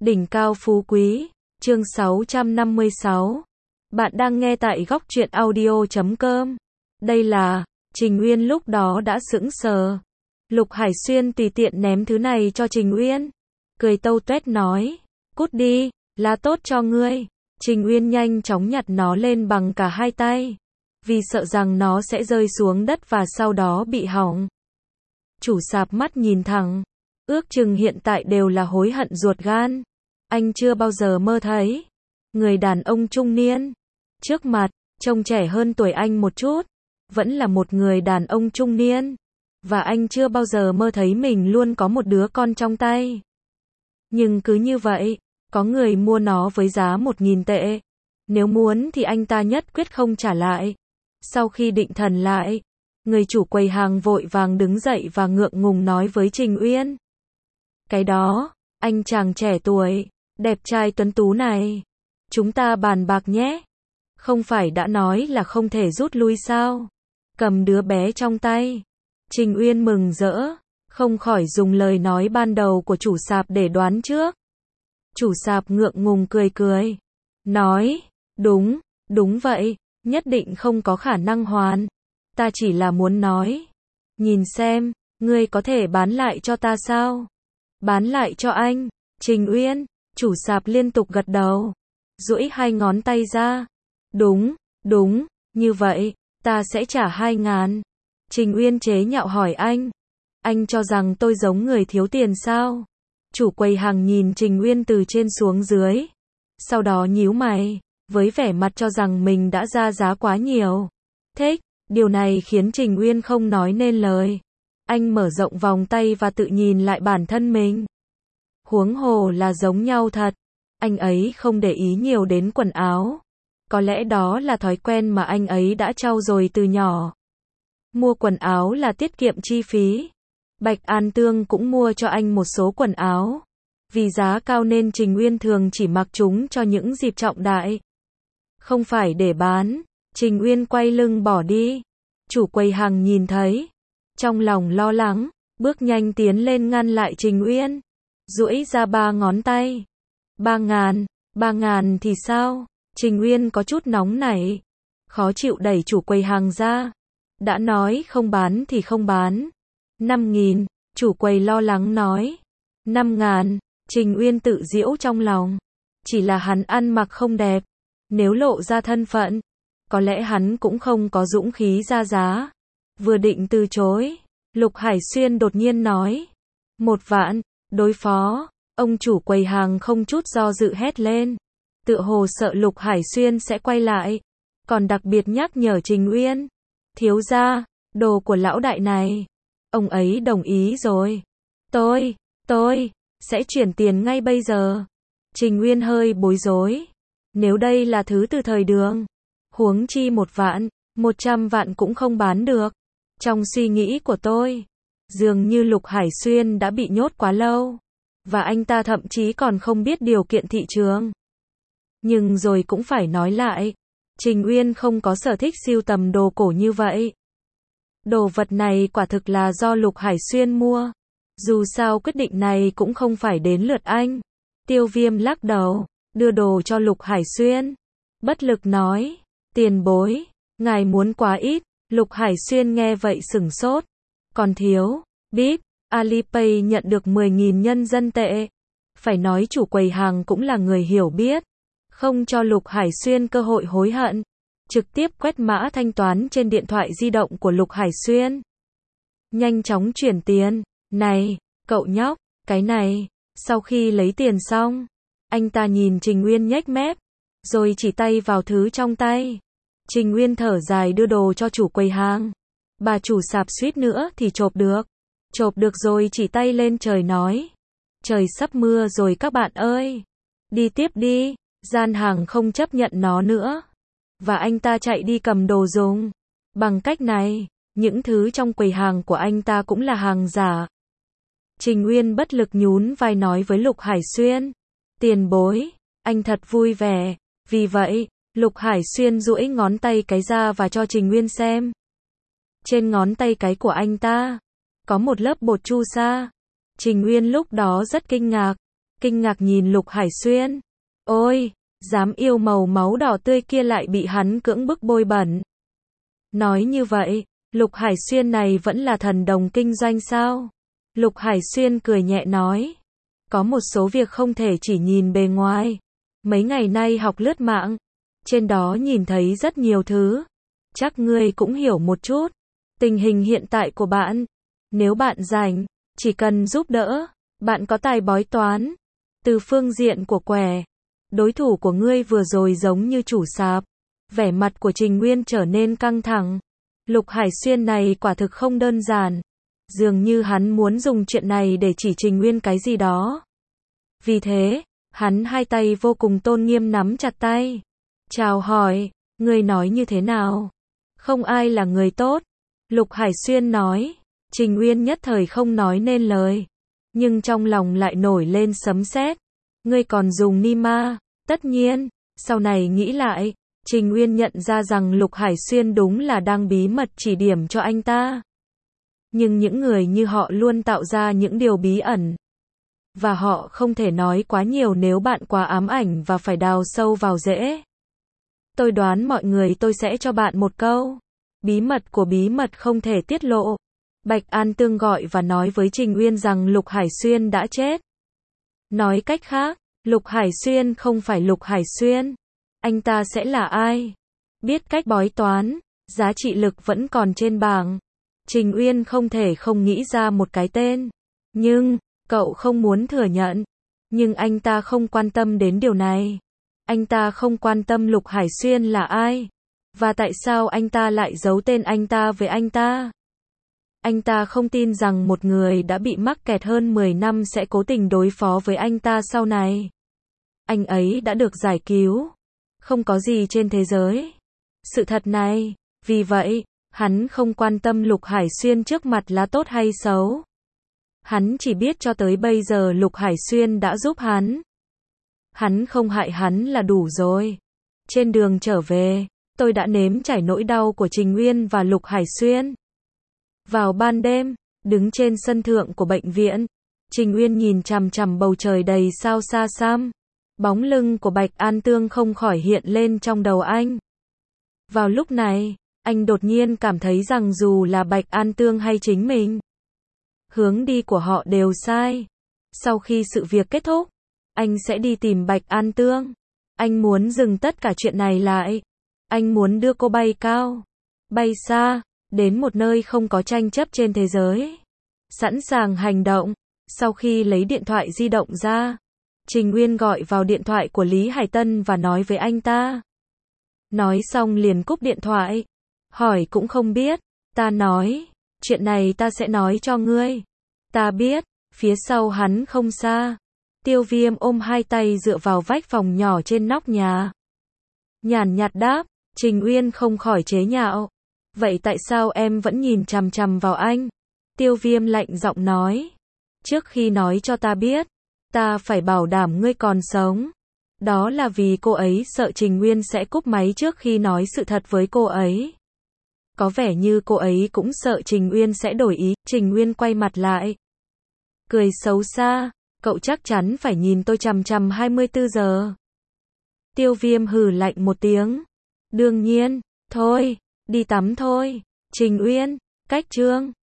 Đỉnh cao phú quý, chương 656. Bạn đang nghe tại góc truyện audio.com. Đây là, Trình Uyên lúc đó đã sững sờ. Lục Hải Xuyên tùy tiện ném thứ này cho Trình Uyên. Cười tâu tuét nói, cút đi, là tốt cho ngươi. Trình Uyên nhanh chóng nhặt nó lên bằng cả hai tay. Vì sợ rằng nó sẽ rơi xuống đất và sau đó bị hỏng. Chủ sạp mắt nhìn thẳng. Ước chừng hiện tại đều là hối hận ruột gan. Anh chưa bao giờ mơ thấy người đàn ông trung niên trước mặt, trông trẻ hơn tuổi anh một chút, vẫn là một người đàn ông trung niên. Và anh chưa bao giờ mơ thấy mình luôn có một đứa con trong tay. Nhưng cứ như vậy, có người mua nó với giá 1.000 tệ. Nếu muốn thì anh ta nhất quyết không trả lại. Sau khi định thần lại, người chủ quầy hàng vội vàng đứng dậy và ngượng ngùng nói với Trình Uyên. Cái đó, anh chàng trẻ tuổi, đẹp trai tuấn tú này, chúng ta bàn bạc nhé. Không phải đã nói là không thể rút lui sao? Cầm đứa bé trong tay. Trình Uyên mừng rỡ, không khỏi dùng lời nói ban đầu của chủ sạp để đoán trước. Chủ sạp ngượng ngùng cười cười, nói, đúng vậy, nhất định không có khả năng hoàn. Ta chỉ là muốn nói, nhìn xem, ngươi có thể bán lại cho ta sao? Bán lại cho anh, Trình Uyên, chủ sạp liên tục gật đầu, duỗi hai ngón tay ra. Đúng, như vậy, ta sẽ trả 2.000. Trình Uyên chế nhạo hỏi anh cho rằng tôi giống người thiếu tiền sao? Chủ quầy hàng nhìn Trình Uyên từ trên xuống dưới, sau đó nhíu mày, với vẻ mặt cho rằng mình đã ra giá quá nhiều. Thích, điều này khiến Trình Uyên không nói nên lời. Anh mở rộng vòng tay và tự nhìn lại bản thân mình. Huống hồ là giống nhau thật. Anh ấy không để ý nhiều đến quần áo. Có lẽ đó là thói quen mà anh ấy đã trau dồi từ nhỏ. Mua quần áo là tiết kiệm chi phí. Bạch An Tương cũng mua cho anh một số quần áo. Vì giá cao nên Trình Uyên thường chỉ mặc chúng cho những dịp trọng đại. Không phải để bán. Trình Uyên quay lưng bỏ đi. Chủ quầy hàng nhìn thấy, trong lòng lo lắng, bước nhanh tiến lên ngăn lại Trình Uyên. Duỗi ra 3 ngón tay. 3.000 thì sao? Trình Uyên có chút nóng nảy, khó chịu đẩy chủ quầy hàng ra. Đã nói không bán thì không bán. 5.000, chủ quầy lo lắng nói. 5.000, Trình Uyên tự giễu trong lòng. Chỉ là hắn ăn mặc không đẹp. Nếu lộ ra thân phận, có lẽ hắn cũng không có dũng khí ra giá. Vừa định từ chối, Lục Hải Xuyên đột nhiên nói. 1 vạn, đối phó. Ông chủ quầy hàng không chút do dự hét lên. Tựa hồ sợ Lục Hải Xuyên sẽ quay lại. Còn đặc biệt nhắc nhở Trình Uyên. Thiếu gia, đồ của lão đại này. Ông ấy đồng ý rồi. Tôi, sẽ chuyển tiền ngay bây giờ. Trình Uyên hơi bối rối. Nếu đây là thứ từ thời Đường, huống chi 1 vạn, 100 vạn cũng không bán được. Trong suy nghĩ của tôi, dường như Lục Hải Xuyên đã bị nhốt quá lâu. Và anh ta thậm chí còn không biết điều kiện thị trường. Nhưng rồi cũng phải nói lại, Trình Uyên không có sở thích sưu tầm đồ cổ như vậy. Đồ vật này quả thực là do Lục Hải Xuyên mua. Dù sao quyết định này cũng không phải đến lượt anh. Tiêu Viêm lắc đầu, đưa đồ cho Lục Hải Xuyên. Bất lực nói, tiền bối, ngài muốn quá ít. Lục Hải Xuyên nghe vậy sửng sốt. Còn thiếu, bíp, Alipay nhận được 10.000 nhân dân tệ. Phải nói chủ quầy hàng cũng là người hiểu biết. Không cho Lục Hải Xuyên cơ hội hối hận. Trực tiếp quét mã thanh toán trên điện thoại di động của Lục Hải Xuyên. Nhanh chóng chuyển tiền. Này, cậu nhóc, cái này. Sau khi lấy tiền xong, anh ta nhìn Trình Uyên nhếch mép, rồi chỉ tay vào thứ trong tay. Trình Uyên thở dài đưa đồ cho chủ quầy hàng. Bà chủ sạp suýt nữa thì chộp được rồi chỉ tay lên trời nói. Trời sắp mưa rồi các bạn ơi. Đi tiếp đi, gian hàng không chấp nhận nó nữa. Và anh ta chạy đi cầm đồ dùng. Bằng cách này, những thứ trong quầy hàng của anh ta cũng là hàng giả. Trình Uyên bất lực nhún vai nói với Lục Hải Xuyên. Tiền bối, anh thật vui vẻ. Vì vậy, Lục Hải Xuyên duỗi ngón tay cái ra và cho Trình Uyên xem. Trên ngón tay cái của anh ta, có một lớp bột chu sa. Trình Uyên lúc đó rất kinh ngạc. kinh ngạc nhìn Lục Hải Xuyên. Ôi, dám yêu màu máu đỏ tươi kia lại bị hắn cưỡng bức bôi bẩn. Nói như vậy, Lục Hải Xuyên này vẫn là thần đồng kinh doanh sao? Lục Hải Xuyên cười nhẹ nói. Có một số việc không thể chỉ nhìn bề ngoài. Mấy ngày nay học lướt mạng, trên đó nhìn thấy rất nhiều thứ. Chắc ngươi cũng hiểu một chút. Tình hình hiện tại của bạn. Nếu bạn rảnh, chỉ cần giúp đỡ, bạn có tài bói toán. Từ phương diện của quẻ, đối thủ của ngươi vừa rồi giống như chủ sạp. Vẻ mặt của Trình Nguyên trở nên căng thẳng. Lục Hải Xuyên này quả thực không đơn giản. Dường như hắn muốn dùng chuyện này để chỉ Trình Nguyên cái gì đó. Vì thế, hắn hai tay vô cùng tôn nghiêm nắm chặt tay. Chào hỏi, ngươi nói như thế nào? Không ai là người tốt. Lục Hải Xuyên nói. Trình Nguyên nhất thời không nói nên lời. Nhưng trong lòng lại nổi lên sấm sét. Ngươi còn dùng ni ma? Tất nhiên, sau này nghĩ lại, Trình Nguyên nhận ra rằng Lục Hải Xuyên đúng là đang bí mật chỉ điểm cho anh ta. Nhưng những người như họ luôn tạo ra những điều bí ẩn. Và họ không thể nói quá nhiều nếu bạn quá ám ảnh và phải đào sâu vào rễ. Tôi đoán mọi người tôi sẽ cho bạn một câu. Bí mật của bí mật không thể tiết lộ. Bạch An Tương gọi và nói với Trình Uyên rằng Lục Hải Xuyên đã chết. Nói cách khác, Lục Hải Xuyên không phải Lục Hải Xuyên. Anh ta sẽ là ai? Biết cách bói toán, giá trị lực vẫn còn trên bảng. Trình Uyên không thể không nghĩ ra một cái tên. Nhưng, cậu không muốn thừa nhận. Nhưng anh ta không quan tâm đến điều này. Anh ta không quan tâm Lục Hải Xuyên là ai. Và tại sao anh ta lại giấu tên anh ta về anh ta? Anh ta không tin rằng một người đã bị mắc kẹt hơn 10 năm sẽ cố tình đối phó với anh ta sau này. Anh ấy đã được giải cứu. Không có gì trên thế giới. Sự thật này, vì vậy, hắn không quan tâm Lục Hải Xuyên trước mặt là tốt hay xấu. Hắn chỉ biết cho tới bây giờ Lục Hải Xuyên đã giúp hắn. Hắn không hại hắn là đủ rồi. Trên đường trở về, tôi đã nếm trải nỗi đau của Trình Uyên và Lục Hải Xuyên. Vào ban đêm, đứng trên sân thượng của bệnh viện, Trình Uyên nhìn chằm chằm bầu trời đầy sao xa xăm. Bóng lưng của Bạch An Tương không khỏi hiện lên trong đầu anh. Vào lúc này, anh đột nhiên cảm thấy rằng dù là Bạch An Tương hay chính mình, hướng đi của họ đều sai. Sau khi sự việc kết thúc, anh sẽ đi tìm Bạch An Tương. Anh muốn dừng tất cả chuyện này lại. Anh muốn đưa cô bay cao, bay xa, đến một nơi không có tranh chấp trên thế giới. Sẵn sàng hành động. Sau khi lấy điện thoại di động ra, Trình Uyên gọi vào điện thoại của Lý Hải Tân và nói với anh ta. Nói xong liền cúp điện thoại. Hỏi cũng không biết. Ta nói, chuyện này ta sẽ nói cho ngươi. Ta biết, phía sau hắn không xa. Tiêu Viêm ôm hai tay dựa vào vách phòng nhỏ trên nóc nhà. Nhàn nhạt đáp, Trình Uyên không khỏi chế nhạo. Vậy tại sao em vẫn nhìn chằm chằm vào anh? Tiêu Viêm lạnh giọng nói. Trước khi nói cho ta biết, ta phải bảo đảm ngươi còn sống. Đó là vì cô ấy sợ Trình Nguyên sẽ cúp máy trước khi nói sự thật với cô ấy. Có vẻ như cô ấy cũng sợ Trình Nguyên sẽ đổi ý. Trình Nguyên quay mặt lại. Cười xấu xa. Cậu chắc chắn phải nhìn tôi chằm chằm 24 giờ. Tiêu Viêm hừ lạnh một tiếng. Đương nhiên. Thôi, đi tắm thôi. Trình Uyên, cách chương.